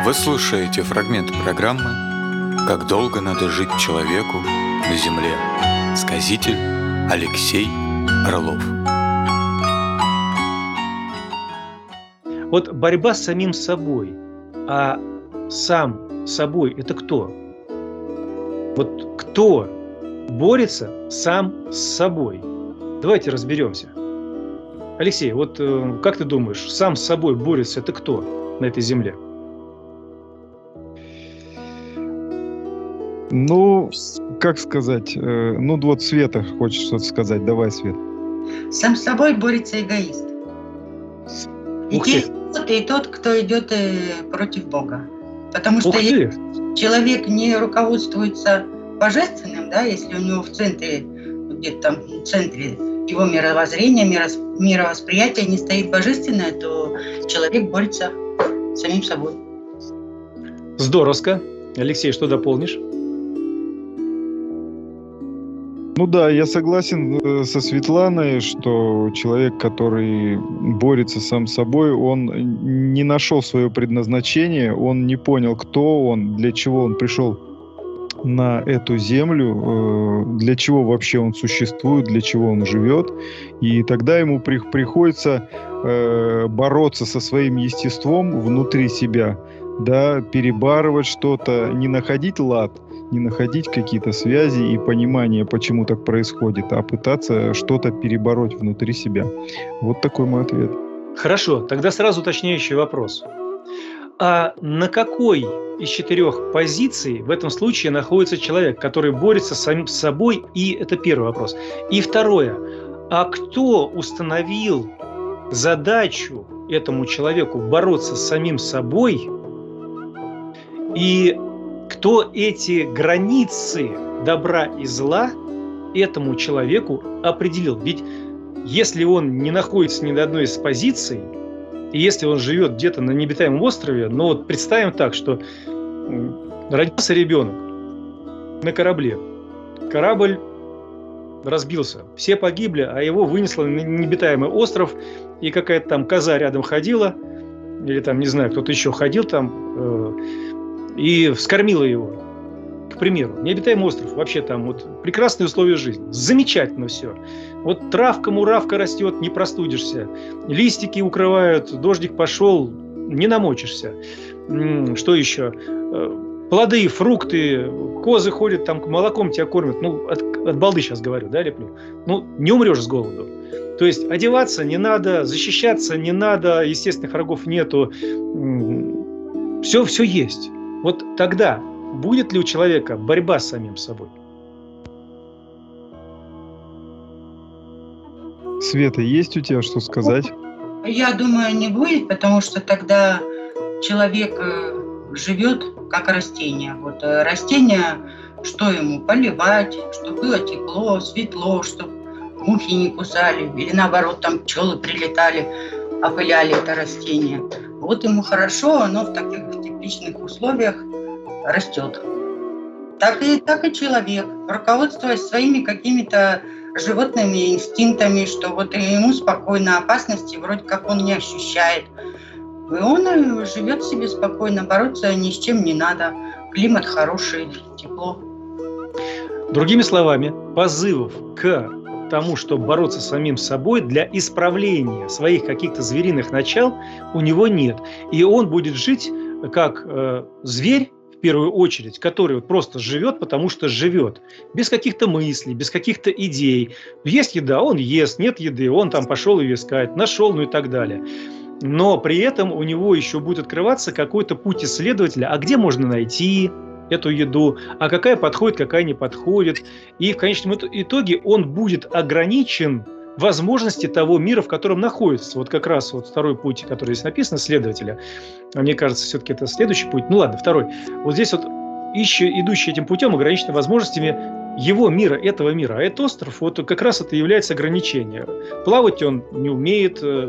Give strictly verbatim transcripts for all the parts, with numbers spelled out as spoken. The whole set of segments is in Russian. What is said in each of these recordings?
Вы слушаете фрагмент программы «Как долго надо жить человеку на земле». Сказитель Алексей Орлов. Вот борьба с самим собой, а сам собой – это кто? Вот кто борется сам с собой? Давайте разберемся. Алексей, вот э, как ты думаешь, сам с собой борется – это кто на этой земле? Ну, как сказать, э, ну вот Света хочет что-то сказать. Давай, Свет. Сам с собой борется эгоист. И, Ух ты. тот, и тот, кто идет э, против Бога. Потому что Ух ты. если человек не руководствуется божественным, да, если у него в центре, где-то там в центре его мировоззрения, мирос, мировосприятия не стоит божественное, то человек борется с самим собой. Здоровско. Алексей, что дополнишь? Ну да, я согласен со Светланой, что человек, который борется сам с собой, он не нашел свое предназначение, он не понял, кто он, для чего он пришел на эту землю, для чего вообще он существует, для чего он живет. И тогда ему при, приходится э, бороться со своим естеством внутри себя, да, перебарывать что-то, не находить лад, не находить какие-то связи и понимание, почему так происходит, а пытаться что-то перебороть внутри себя. Вот такой мой ответ. Хорошо, тогда сразу уточняющий вопрос. А на какой из четырех позиций в этом случае находится человек, который борется с самим собой? И это первый вопрос. И второе. А кто установил задачу этому человеку бороться с самим собой? И кто эти границы добра и зла этому человеку определил? Ведь если он не находится ни на одной из позиций, и если он живет где-то на необитаемом острове, ну вот представим так, что родился ребенок на корабле, корабль разбился, все погибли, а его вынесло на необитаемый остров, и какая-то там коза рядом ходила, или там, не знаю, кто-то еще ходил там, э, и вскормила его, к примеру. Необитаемый остров, вообще там вот прекрасные условия жизни, замечательно все. Вот травка, муравка растет, не простудишься, листики укрывают, дождик пошел, не намочишься. Что еще? Плоды, фрукты, козы ходят, там молоком тебя кормят. Ну, от, от балды сейчас говорю, да, леплю. Ну, не умрешь с голоду. То есть одеваться не надо, защищаться не надо, естественных врагов нету. Все, все есть. Вот тогда будет ли у человека борьба с самим собой? Света, есть у тебя что сказать? Я думаю, не будет, потому что тогда человек живет как растение. Вот растение, что ему поливать, чтобы было тепло, светло, чтобы мухи не кусали, или наоборот, там пчелы прилетали, опыляли это растение. Вот ему хорошо, оно в таких тепличных условиях растет. Так и, так и человек, руководствуясь своими какими-то животными инстинктами, что вот ему спокойно, опасности вроде как он не ощущает. И он живет себе спокойно, бороться ни с чем не надо. Климат хороший, тепло. Другими словами, позывов к тому, чтобы бороться с самим собой для исправления своих каких-то звериных начал, у него нет. И он будет жить как э, зверь, в первую очередь, который просто живет, потому что живет. Без каких-то мыслей, без каких-то идей. Есть еда, он ест, нет еды, он там пошел ее искать, нашел, ну и так далее. Но при этом у него еще будет открываться какой-то путь исследователя. А где можно найти эту еду? А какая подходит, какая не подходит? И в конечном итоге он будет ограничен возможности того мира, в котором находится. Вот как раз вот второй путь, который здесь написан, следователя. А мне кажется, все-таки это следующий путь. Ну ладно, второй. Вот здесь вот ищущий, идущий этим путем, ограничен возможностями его мира, этого мира. А этот остров, вот как раз это является ограничением. Плавать он не умеет,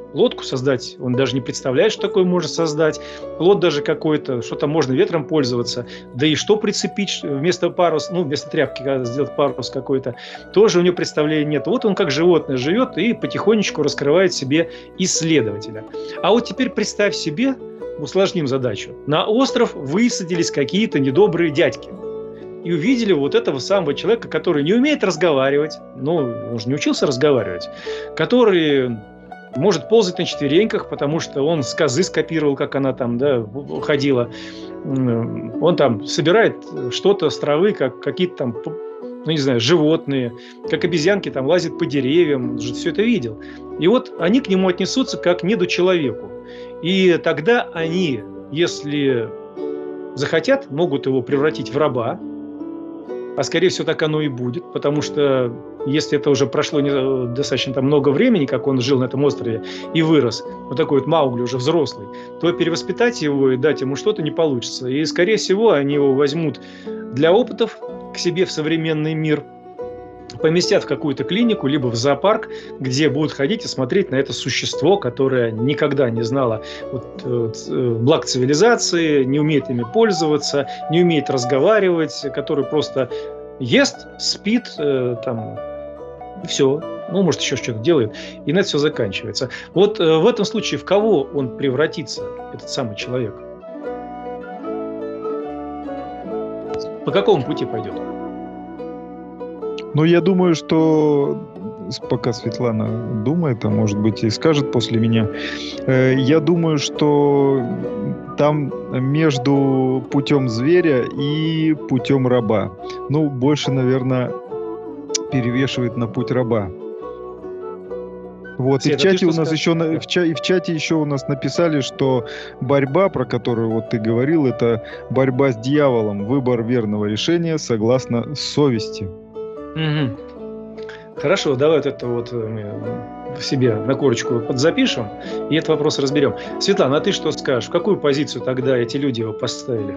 лодку создать, он даже не представляет, что такое можно создать. Плот даже какой-то, что там можно ветром пользоваться. Да и что прицепить вместо паруса, ну, вместо тряпки сделать парус какой-то, тоже у него представления нет. Вот он как животное живет и потихонечку раскрывает себе исследователя. А вот теперь представь себе, усложним задачу. На остров высадились какие-то недобрые дядьки. И увидели вот этого самого человека, который не умеет разговаривать, ну, он же не учился разговаривать, который может ползать на четвереньках, потому что он с козы скопировал, как она там, да, ходила. Он там собирает что-то с травы, как какие-то там, ну, не знаю, животные, как обезьянки там лазят по деревьям, он же все это видел. И вот они к нему отнесутся как к недочеловеку. И тогда они, если захотят, могут его превратить в раба, а скорее всего так оно и будет, потому что если это уже прошло не, достаточно там, много времени, как он жил на этом острове и вырос, вот такой вот Маугли уже взрослый, то перевоспитать его и дать ему что-то не получится. И скорее всего они его возьмут для опытов к себе в современный мир, поместят в какую-то клинику, либо в зоопарк, где будут ходить и смотреть на это существо, которое никогда не знало вот, вот, благ цивилизации, не умеет ими пользоваться, не умеет разговаривать, который просто ест, спит, э, там, и все. Ну, может, еще что-то делает, и на это все заканчивается. Вот э, в этом случае в кого он превратится, этот самый человек? По какому пути пойдет? Ну, я думаю, что пока Светлана думает, а может быть и скажет после меня, э, я думаю, что там между путем зверя и путем раба. Ну, больше, наверное, перевешивает на путь раба. Вот, и в чате у нас еще в, ча, и в чате еще у нас написали, что борьба, про которую вот ты говорил, это борьба с дьяволом, выбор верного решения согласно совести. Угу. Хорошо, давай вот это вот мы в себе на корочку подзапишем и этот вопрос разберем. Светлана, а ты что скажешь? В какую позицию тогда эти люди его поставили?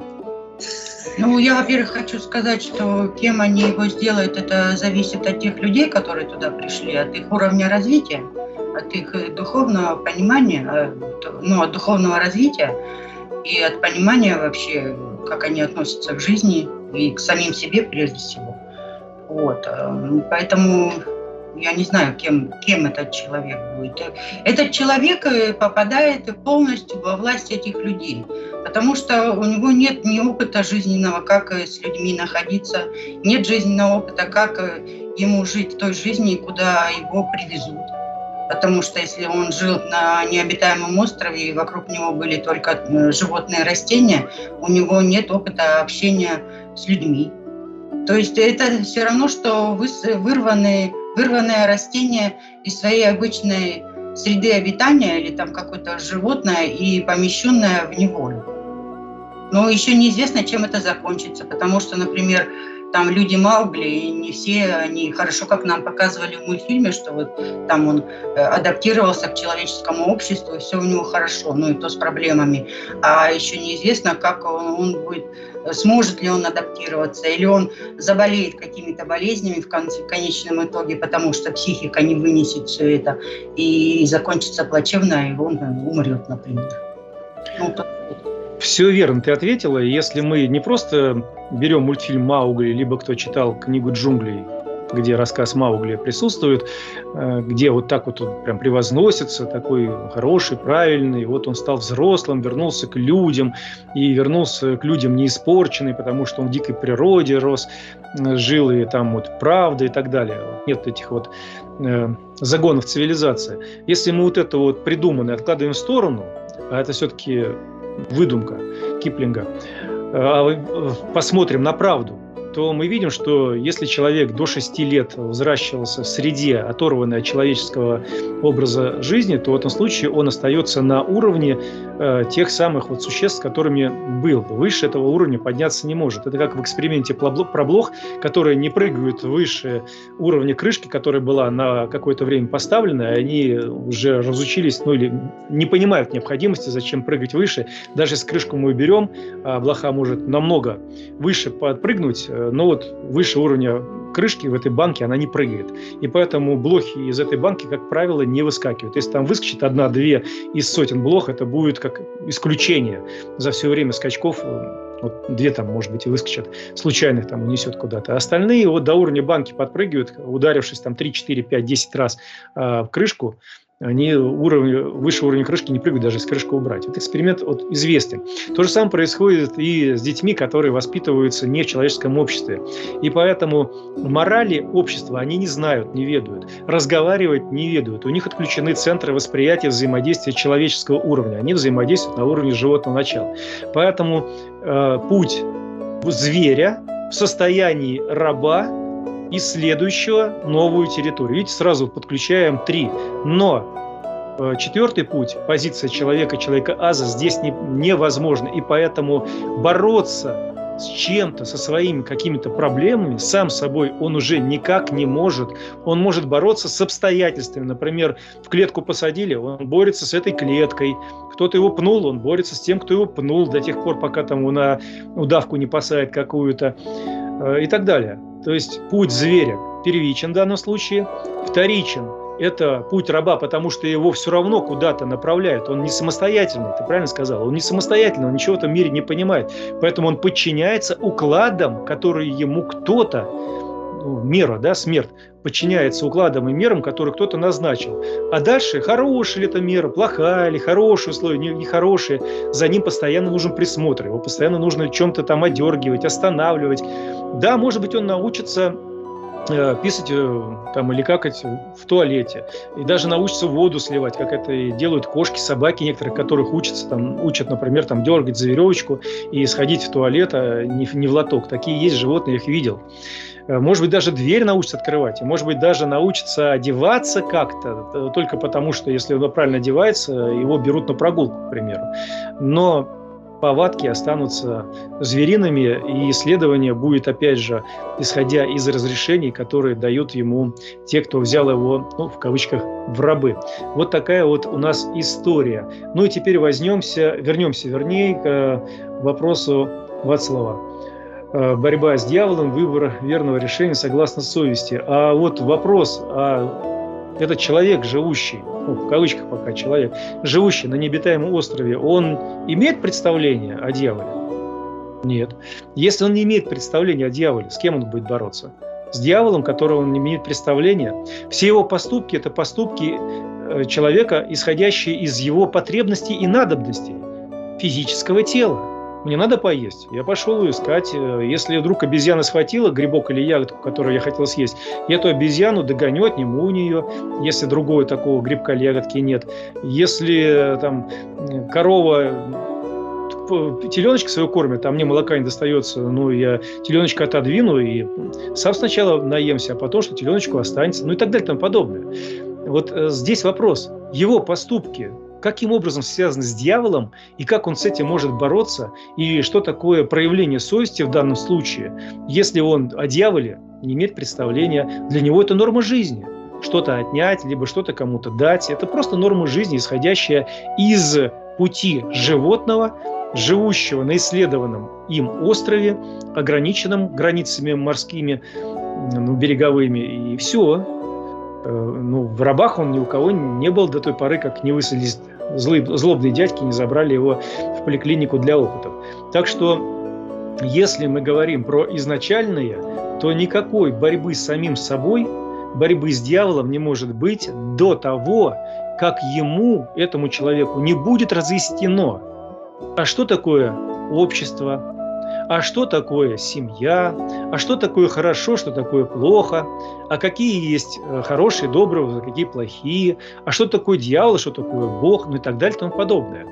Ну, я, во-первых, хочу сказать, что кем они его сделают, это зависит от тех людей, которые туда пришли, от их уровня развития, от их духовного понимания, ну, от духовного развития и от понимания вообще, как они относятся к жизни и к самим себе прежде всего. Вот. Поэтому я не знаю, кем, кем этот человек будет. Этот человек попадает полностью во власть этих людей, потому что у него нет ни опыта жизненного, как с людьми находиться, нет жизненного опыта, как ему жить в той жизни, куда его привезут. Потому что если он жил на необитаемом острове, и вокруг него были только животные и растения, у него нет опыта общения с людьми. То есть это все равно, что вырванные, вырванное растение из своей обычной среды обитания или там какое-то животное и помещенное в неволю. Но еще неизвестно, чем это закончится, потому что, например, там люди Маугли, и не все они хорошо, как нам показывали в мультфильме, что вот там он адаптировался к человеческому обществу, и все у него хорошо, ну и то с проблемами. А еще неизвестно, как он, он будет, сможет ли он адаптироваться, или он заболеет какими-то болезнями в, конце, в конечном итоге, потому что психика не вынесет все это, и закончится плачевно, и он умрет, например. Ну, то... Все верно, ты ответила. Если мы не просто берем мультфильм «Маугли», либо кто читал книгу «Джунглей», где рассказ Маугли присутствует, где вот так вот он прям превозносится, такой хороший, правильный, вот он стал взрослым, вернулся к людям, и вернулся к людям не испорченный, потому что он в дикой природе рос, жил, и там вот правда и так далее. Нет этих вот э, загонов цивилизации. Если мы вот это вот придуманное откладываем в сторону, а это все-таки выдумка Киплинга, посмотрим на правду, то мы видим, что если человек до шести лет взращивался в среде, оторванной от человеческого образа жизни, то в этом случае он остается на уровне э, тех самых вот существ, с которыми был. Выше этого уровня подняться не может. Это как в эксперименте про блох, которые не прыгают выше уровня крышки, которая была на какое-то время поставлена, и они уже разучились, ну или не понимают необходимости, зачем прыгать выше. Даже если крышку мы уберем, а блоха может намного выше подпрыгнуть, но вот выше уровня крышки в этой банке она не прыгает. И поэтому блохи из этой банки, как правило, не выскакивают. Если там выскочит одна-две из сотен блох, это будет как исключение. За все время скачков вот две там, может быть, и выскочат, случайных там унесет куда-то. Остальные вот до уровня банки подпрыгивают, ударившись там три, четыре, пять, десять раз э, в крышку. Они уровень, выше уровня крышки не прыгают, даже если крышку убрать. Этот эксперимент вот, известен. То же самое происходит и с детьми, которые воспитываются не в человеческом обществе. И поэтому морали общества они не знают, не ведают. Разговаривать не ведают. У них отключены центры восприятия взаимодействия человеческого уровня. Они взаимодействуют на уровне животного начала. Поэтому э, путь зверя в состоянии раба, исследующего новую территорию. Видите, сразу подключаем три. Но э, четвертый путь, позиция человека, человека-аза, здесь не, невозможно. И поэтому бороться с чем-то, со своими какими-то проблемами, сам собой он уже никак не может. Он может бороться с обстоятельствами. Например, в клетку посадили, он борется с этой клеткой. Кто-то его пнул, он борется с тем, кто его пнул, до тех пор, пока там его на удавку не посадят какую-то. Э, и так далее. То есть путь зверя первичен в данном случае, вторичен – это путь раба, потому что его все равно куда-то направляют. Он не самостоятельный, ты правильно сказал, он не самостоятельный, он ничего в этом мире не понимает. Поэтому он подчиняется укладам, которые ему кто-то, ну, мера, да, смерть, подчиняется укладам и мерам, которые кто-то назначил. А дальше, хорошая ли эта мера, плохая ли, хорошие условия, нехорошие, за ним постоянно нужен присмотр, его постоянно нужно чем-то там одергивать, останавливать. Да, может быть, он научится э, писать э, там, или какать в туалете, и даже научится воду сливать, как это и делают кошки, собаки некоторые, которых учатся, там, учат, например, там, дергать за веревочку и сходить в туалет, а не, не в лоток. Такие есть животные, я их видел. Может быть, даже дверь научится открывать, и, может быть, даже научится одеваться как-то, только потому, что если он правильно одевается, его берут на прогулку, к примеру. Но повадки останутся звериными, и исследование будет, опять же, исходя из разрешений, которые дают ему те, кто взял его, ну, в кавычках, в рабы. Вот такая вот у нас история. Ну и теперь возьмемся, вернемся, вернее, к вопросу Вацлава. Борьба с дьяволом, выбор верного решения согласно совести. А вот вопрос, а этот человек, живущий, ну, в кавычках пока человек, живущий на необитаемом острове, он имеет представление о дьяволе? Нет. Если он не имеет представления о дьяволе, с кем он будет бороться? С дьяволом, которого он не имеет представления? Все его поступки – это поступки человека, исходящие из его потребностей и надобностей физического тела. Мне надо поесть. Я пошел искать. Если вдруг обезьяна схватила грибок или ягодку, которую я хотел съесть, я эту обезьяну догоню, отниму у нее, если другого такого грибка или ягодки нет. Если там корова теленочка свою кормит, а мне молока не достается, ну, я теленочка отодвину и сам сначала наемся, а потом, что теленочку останется, ну и так далее и тому подобное. Вот здесь вопрос. Его поступки каким образом связаны с дьяволом, и как он с этим может бороться, и что такое проявление совести в данном случае, если он о дьяволе не имеет представления, для него это норма жизни. Что-то отнять, либо что-то кому-то дать. Это просто норма жизни, исходящая из пути животного, живущего на исследованном им острове, ограниченном границами морскими, ну, береговыми, и все. Ну, в рабах он ни у кого не был до той поры, как не высадились злые, злобные дядьки, не забрали его в поликлинику для опытов. Так что, если мы говорим про изначальное, то никакой борьбы с самим собой, борьбы с дьяволом не может быть до того, как ему, этому человеку, не будет разъяснено, а что такое общество, а что такое семья, а что такое хорошо, что такое плохо, а какие есть хорошие, добрые, а какие плохие, а что такое дьявол, что такое Бог, ну и так далее и тому подобное.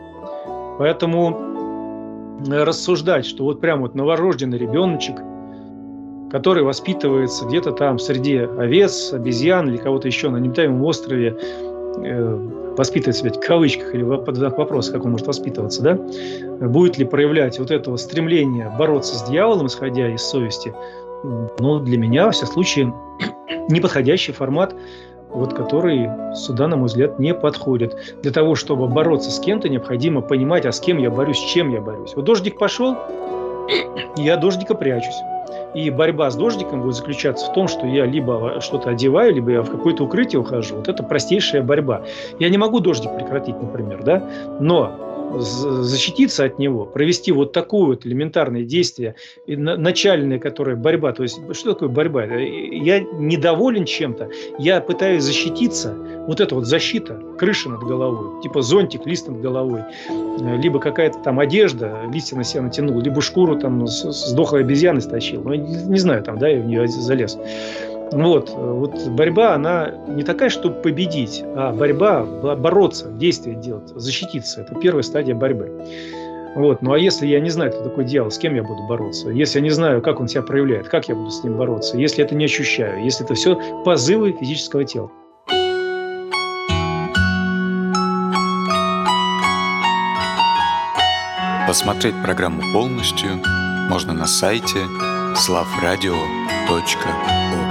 Поэтому рассуждать, что вот прям вот новорожденный ребеночек, который воспитывается где-то там среди овец, обезьян или кого-то еще на необитаемом острове, воспитывает себя в кавычках, или под знак вопроса, как он может воспитываться, да, будет ли проявлять вот этого стремления бороться с дьяволом, исходя из совести, ну, для меня, во всяком случае, неподходящий формат, вот, который сюда, на мой взгляд, не подходит. Для того, чтобы бороться с кем-то, необходимо понимать, а с кем я борюсь, с чем я борюсь. Вот дождик пошел, я от дождика прячусь. И борьба с дождиком будет заключаться в том, что я либо что-то одеваю, либо я в какое-то укрытие ухожу. Вот это простейшая борьба. Я не могу дождик прекратить, например, да, но защититься от него, провести вот такое вот элементарное действие, начальное, которое борьба. То есть, что такое борьба? Я недоволен чем-то, я пытаюсь защититься. Вот это вот защита, крыша над головой, типа зонтик, лист над головой, либо какая-то там одежда, листья на себя натянул, либо шкуру там с дохлой обезьяны стащил. Ну, не знаю, там, да, я в нее залез. Вот, вот борьба, она не такая, чтобы победить, а борьба, бороться, действие делать, защититься. Это первая стадия борьбы. Вот. Ну а если я не знаю, кто такой дьявол, с кем я буду бороться, если я не знаю, как он себя проявляет, как я буду с ним бороться, если это не ощущаю, если это все позывы физического тела. Посмотреть программу полностью можно на сайте славрадио точка орг.